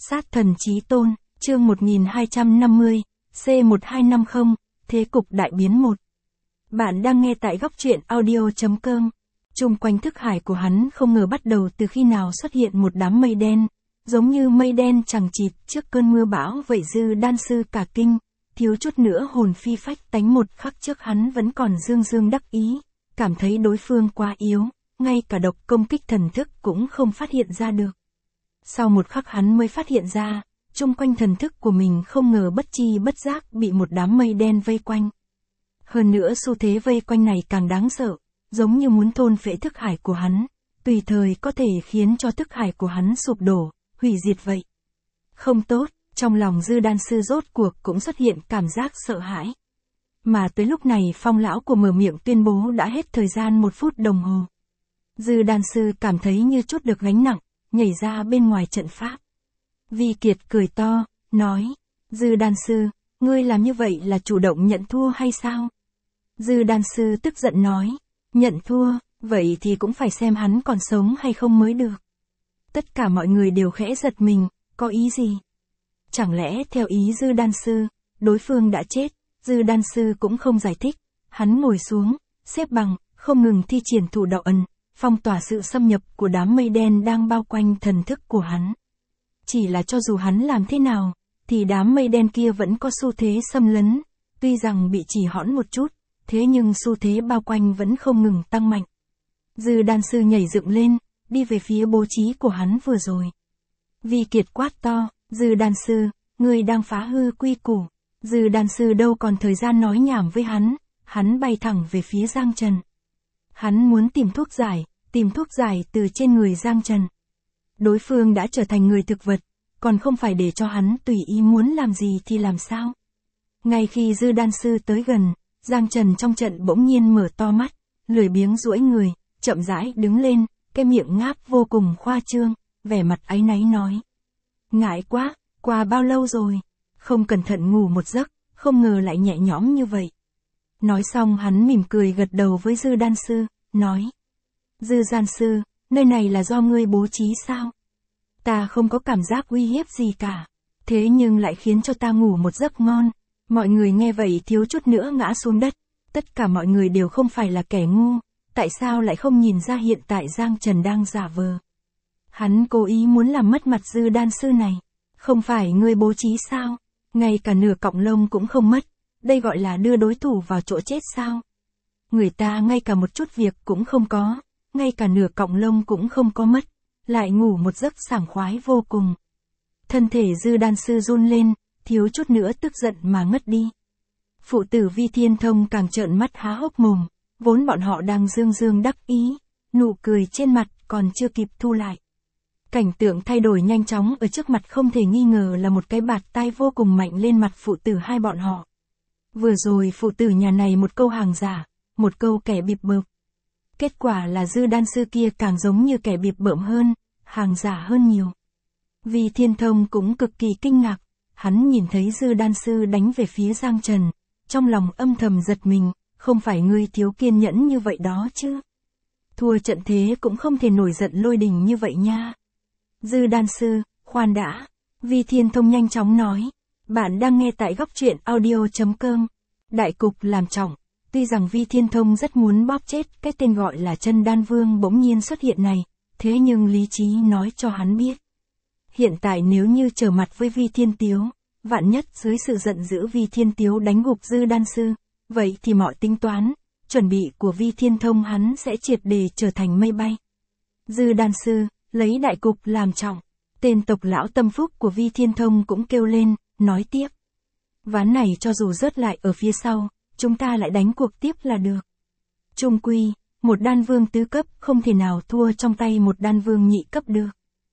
Sát thần chí tôn, chương 1250, C1250, thế cục đại biến 1. Bạn đang nghe tại góc truyện audio.com. Chung quanh thức hải của hắn không ngờ bắt đầu từ khi nào xuất hiện một đám mây đen, giống như mây đen chằng chịt trước cơn mưa bão vậy. Dư đan sư cả kinh, thiếu chút nữa hồn phi phách tánh. Một khắc trước hắn vẫn còn dương dương đắc ý, cảm thấy đối phương quá yếu, ngay cả độc công kích thần thức cũng không phát hiện ra được. Sau một khắc hắn mới phát hiện ra, chung quanh thần thức của mình không ngờ bất chi bất giác bị một đám mây đen vây quanh. Hơn nữa xu thế vây quanh này càng đáng sợ, giống như muốn thôn phệ thức hải của hắn, tùy thời có thể khiến cho thức hải của hắn sụp đổ, hủy diệt vậy. Không tốt, trong lòng Dư đan sư rốt cuộc cũng xuất hiện cảm giác sợ hãi. Mà tới lúc này Phong lão của mở miệng tuyên bố đã hết thời gian 1 phút đồng hồ. Dư đan sư cảm thấy như chút được gánh nặng, nhảy ra bên ngoài trận pháp. Vi Kiệt cười to, nói, Dư đan sư, ngươi làm như vậy là chủ động nhận thua hay sao? Dư đan sư tức giận nói, nhận thua, vậy thì cũng phải xem hắn còn sống hay không mới được. Tất cả mọi người đều khẽ giật mình, có ý gì? Chẳng lẽ theo ý Dư đan sư, đối phương đã chết? Dư đan sư cũng không giải thích, hắn ngồi xuống, xếp bằng, không ngừng thi triển thủ đạo ẩn, phong tỏa sự xâm nhập của đám mây đen đang bao quanh thần thức của hắn. Chỉ là cho dù hắn làm thế nào, thì đám mây đen kia vẫn có xu thế xâm lấn, tuy rằng bị trì hoãn một chút, thế nhưng xu thế bao quanh vẫn không ngừng tăng mạnh. Dư đan sư nhảy dựng lên, đi về phía bố trí của hắn vừa rồi. Vi Kiệt quát to, Dư đan sư, ngươi đang phá hư quy củ. Dư đan sư đâu còn thời gian nói nhảm với hắn bay thẳng về phía Giang Trần. Hắn muốn tìm thuốc giải từ trên người Giang Trần. Đối phương đã trở thành người thực vật, còn không phải để cho hắn tùy ý muốn làm gì thì làm sao. Ngay khi Dư đan sư tới gần, Giang Trần trong trận bỗng nhiên mở to mắt, lười biếng duỗi người, chậm rãi đứng lên, cái miệng ngáp vô cùng khoa trương, vẻ mặt áy náy nói. Ngại quá, qua bao lâu rồi, không cẩn thận ngủ một giấc, không ngờ lại nhẹ nhõm như vậy. Nói xong hắn mỉm cười gật đầu với Dư đan sư, nói. Dư đan sư, nơi này là do ngươi bố trí sao? Ta không có cảm giác uy hiếp gì cả, thế nhưng lại khiến cho ta ngủ một giấc ngon. Mọi người nghe vậy thiếu chút nữa ngã xuống đất, tất cả mọi người đều không phải là kẻ ngu, tại sao lại không nhìn ra hiện tại Giang Trần đang giả vờ. Hắn cố ý muốn làm mất mặt Dư đan sư này, không phải ngươi bố trí sao, ngay cả nửa cọng lông cũng không mất, đây gọi là đưa đối thủ vào chỗ chết sao. Người ta ngay cả một chút việc cũng không có, ngay cả nửa cọng lông cũng không có mất, lại ngủ một giấc sảng khoái vô cùng. Thân thể Dư đan sư run lên, thiếu chút nữa tức giận mà ngất đi. Phụ tử Vi Thiên Thông càng trợn mắt há hốc mồm, vốn bọn họ đang dương dương đắc ý, nụ cười trên mặt còn chưa kịp thu lại. Cảnh tượng thay đổi nhanh chóng ở trước mặt không thể nghi ngờ là một cái bạt tai vô cùng mạnh lên mặt phụ tử hai bọn họ. Vừa rồi phụ tử nhà này một câu hàng giả, một câu kẻ bịp bợm. Kết quả là Dư đan sư kia càng giống như kẻ bịp bợm hơn, hàng giả hơn nhiều. Vi Thiên Thông cũng cực kỳ kinh ngạc, hắn nhìn thấy Dư đan sư đánh về phía Giang Trần, trong lòng âm thầm giật mình, không phải ngươi thiếu kiên nhẫn như vậy đó chứ. Thua trận thế cũng không thể nổi giận lôi đình như vậy nha. Dư đan sư, khoan đã. Vi Thiên Thông nhanh chóng nói. Bạn đang nghe tại góc truyện audio.com. Đại cục làm trọng. Tuy rằng Vi Thiên Thông rất muốn bóp chết cái tên gọi là Chân Đan Vương bỗng nhiên xuất hiện này, thế nhưng lý trí nói cho hắn biết. Hiện tại nếu như trở mặt với Vi Thiên Tiếu, vạn nhất dưới sự giận dữ Vi Thiên Tiếu đánh gục Dư đan sư, vậy thì mọi tính toán, chuẩn bị của Vi Thiên Thông hắn sẽ triệt để trở thành mây bay. Dư đan sư, lấy đại cục làm trọng. Tên tộc lão tâm phúc của Vi Thiên Thông cũng kêu lên, nói tiếp. Ván này cho dù rớt lại ở phía sau, chúng ta lại đánh cuộc tiếp là được. Chung quy, một đan vương tứ cấp không thể nào thua trong tay một đan vương nhị cấp được.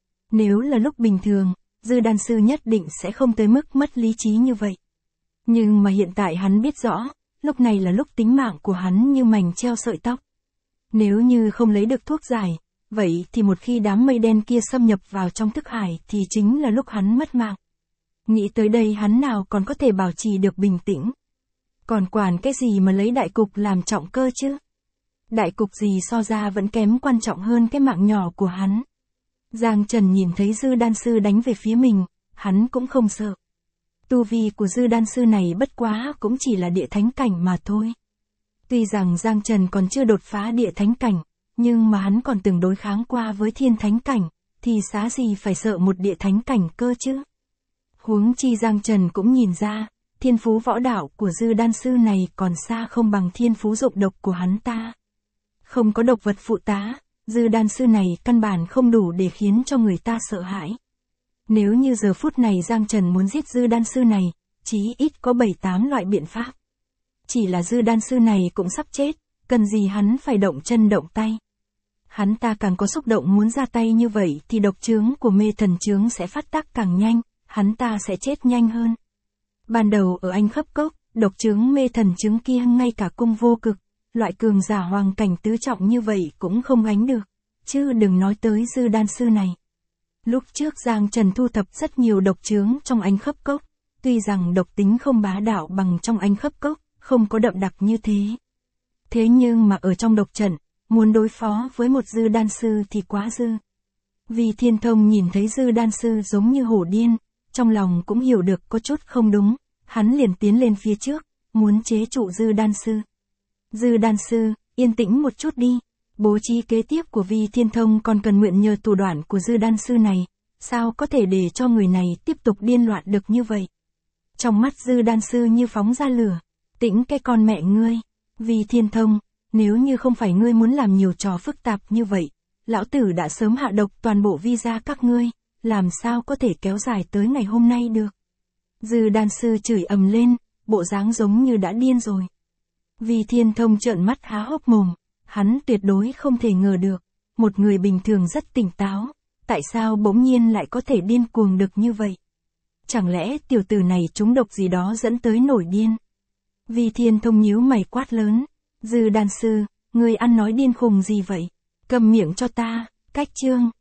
Nếu là lúc bình thường, Dư đan sư nhất định sẽ không tới mức mất lý trí như vậy. Nhưng mà hiện tại hắn biết rõ, lúc này là lúc tính mạng của hắn như mành treo sợi tóc. Nếu như không lấy được thuốc giải, vậy thì một khi đám mây đen kia xâm nhập vào trong thức hải thì chính là lúc hắn mất mạng. Nghĩ tới đây hắn nào còn có thể bảo trì được bình tĩnh. Còn quản cái gì mà lấy đại cục làm trọng cơ chứ? Đại cục gì so ra vẫn kém quan trọng hơn cái mạng nhỏ của hắn. Giang Trần nhìn thấy Dư đan sư đánh về phía mình, hắn cũng không sợ. Tu vi của Dư đan sư này bất quá cũng chỉ là địa thánh cảnh mà thôi. Tuy rằng Giang Trần còn chưa đột phá địa thánh cảnh, nhưng mà hắn còn từng đối kháng qua với thiên thánh cảnh, thì xá gì phải sợ một địa thánh cảnh cơ chứ. Huống chi Giang Trần cũng nhìn ra, thiên phú võ đạo của Dư đan sư này còn xa không bằng thiên phú dụng độc của hắn ta. Không có độc vật phụ tá, Dư đan sư này căn bản không đủ để khiến cho người ta sợ hãi. Nếu như giờ phút này Giang Trần muốn giết Dư đan sư này, chí ít có 7-8 loại biện pháp. Chỉ là Dư đan sư này cũng sắp chết, cần gì hắn phải động chân động tay. Hắn ta càng có xúc động muốn ra tay như vậy thì độc chướng của mê thần chướng sẽ phát tác càng nhanh, hắn ta sẽ chết nhanh hơn. Ban đầu ở Anh Khấp Cốc, độc chướng mê thần chướng kia ngay cả cung vô cực, loại cường giả hoàng cảnh tứ trọng như vậy cũng không gánh được, chứ đừng nói tới Dư đan sư này. Lúc trước Giang Trần thu thập rất nhiều độc chướng trong Anh Khấp Cốc, tuy rằng độc tính không bá đạo bằng trong Anh Khấp Cốc, không có đậm đặc như thế. Thế nhưng mà ở trong độc trận, muốn đối phó với một Dư đan sư thì quá dư. Vì Thiên Thông nhìn thấy Dư đan sư giống như hổ điên, trong lòng cũng hiểu được có chút không đúng, hắn liền tiến lên phía trước, muốn chế trụ Dư đan sư. Dư đan sư, yên tĩnh một chút đi. Bố trí kế tiếp của Vi Thiên Thông còn cần nguyện nhờ thủ đoạn của Dư đan sư này, sao có thể để cho người này tiếp tục điên loạn được như vậy. Trong mắt Dư đan sư như phóng ra lửa, tĩnh cái con mẹ ngươi, Vi Thiên Thông, nếu như không phải ngươi muốn làm nhiều trò phức tạp như vậy, lão tử đã sớm hạ độc toàn bộ vi gia các ngươi, làm sao có thể kéo dài tới ngày hôm nay được. Dư đan sư chửi ầm lên, bộ dáng giống như đã điên rồi. Vi Thiên Thông trợn mắt há hốc mồm, hắn tuyệt đối không thể ngờ được, một người bình thường rất tỉnh táo, tại sao bỗng nhiên lại có thể điên cuồng được như vậy. Chẳng lẽ tiểu tử này trúng độc gì đó dẫn tới nổi điên. Vi Thiên Thông nhíu mày quát lớn, Dư đan sư, ngươi ăn nói điên khùng gì vậy, cầm miệng cho ta, cách chương.